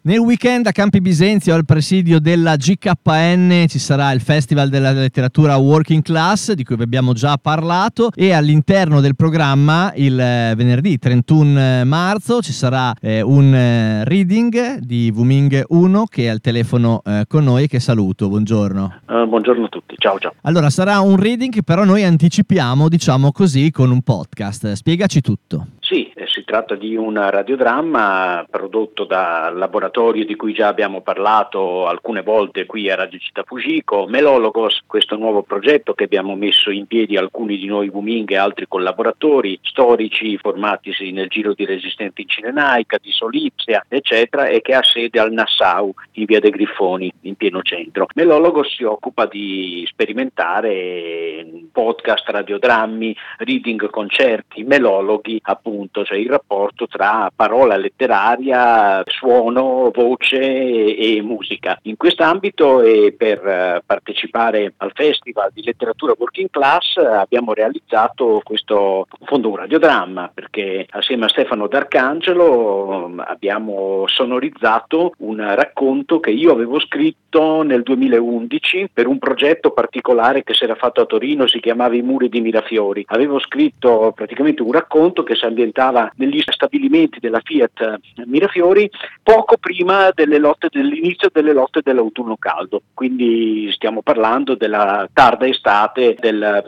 Nel weekend a Campi Bisenzio, al presidio della GKN, ci sarà il Festival della Letteratura Working Class, di cui vi abbiamo già parlato, e all'interno del programma il venerdì 31 marzo ci sarà un reading di Wuming 1 che è al telefono con noi, che saluto. Buongiorno. Buongiorno a tutti, ciao. Allora, sarà un reading che però noi anticipiamo, diciamo così, con un podcast. Spiegaci tutto. Sì, si tratta di un radiodramma prodotto dal laboratorio di cui già abbiamo parlato alcune volte qui a Radio Città Fujiko, Melologos, questo nuovo progetto che abbiamo messo in piedi alcuni di noi Wuming e altri collaboratori storici formatisi nel giro di Resistente in Cirenaica, di Solipsia, eccetera, e che ha sede al Nassau, in via dei Griffoni, in pieno centro. Melologos si occupa di sperimentare podcast, radiodrammi, reading, concerti, melologhi, appunto, cioè il rapporto tra parola letteraria, suono, voce e musica. In quest'ambito e per partecipare al Festival di Letteratura Working Class abbiamo realizzato questo fondo un radiodramma, perché assieme a Stefano D'Arcangelo abbiamo sonorizzato un racconto che io avevo scritto nel 2011 per un progetto particolare che si era fatto a Torino, si chiamava I muri di Mirafiori. Avevo scritto praticamente un racconto che si ambientava negli stabilimenti della Fiat Mirafiori poco prima dell'inizio delle lotte dell'autunno caldo, quindi stiamo parlando della tarda estate del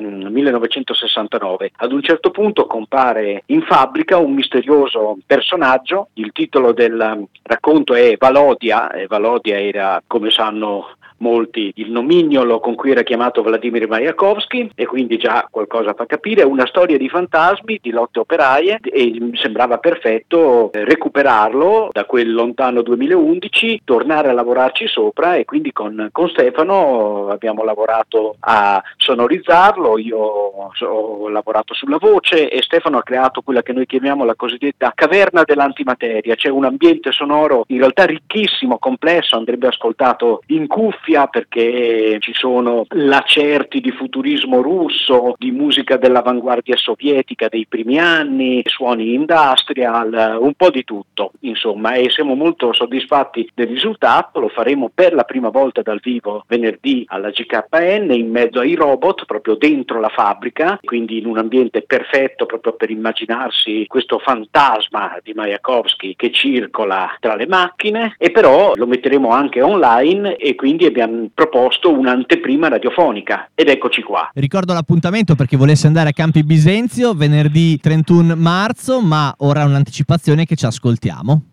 1969. Ad un certo punto compare in fabbrica un misterioso personaggio. Il titolo del racconto è Valodia, e Valodia era, come sanno molti, il nomignolo con cui era chiamato Vladimir Majakovskij, e quindi già qualcosa fa capire. È una storia di fantasmi, di lotte operaie, e mi sembrava perfetto recuperarlo da quel lontano 2011, tornare a lavorarci sopra, e quindi con Stefano abbiamo lavorato a sonorizzarlo. Io ho lavorato sulla voce e Stefano ha creato quella che noi chiamiamo la cosiddetta caverna dell'antimateria, cioè un ambiente sonoro in realtà ricchissimo, complesso, andrebbe ascoltato in cuffia, perché ci sono lacerti di futurismo russo, di musica dell'avanguardia sovietica dei primi anni, suoni industrial, un po' di tutto, insomma, e siamo molto soddisfatti del risultato. Lo faremo per la prima volta dal vivo venerdì alla GKN, in mezzo ai robot, proprio dentro la fabbrica, quindi in un ambiente perfetto proprio per immaginarsi questo fantasma di Majakovskij che circola tra le macchine. E però lo metteremo anche online, e quindi abbiamo proposto un'anteprima radiofonica, ed eccoci qua. Ricordo l'appuntamento per chi volesse andare a Campi Bisenzio venerdì 31 marzo, ma ora un'anticipazione che ci ascoltiamo.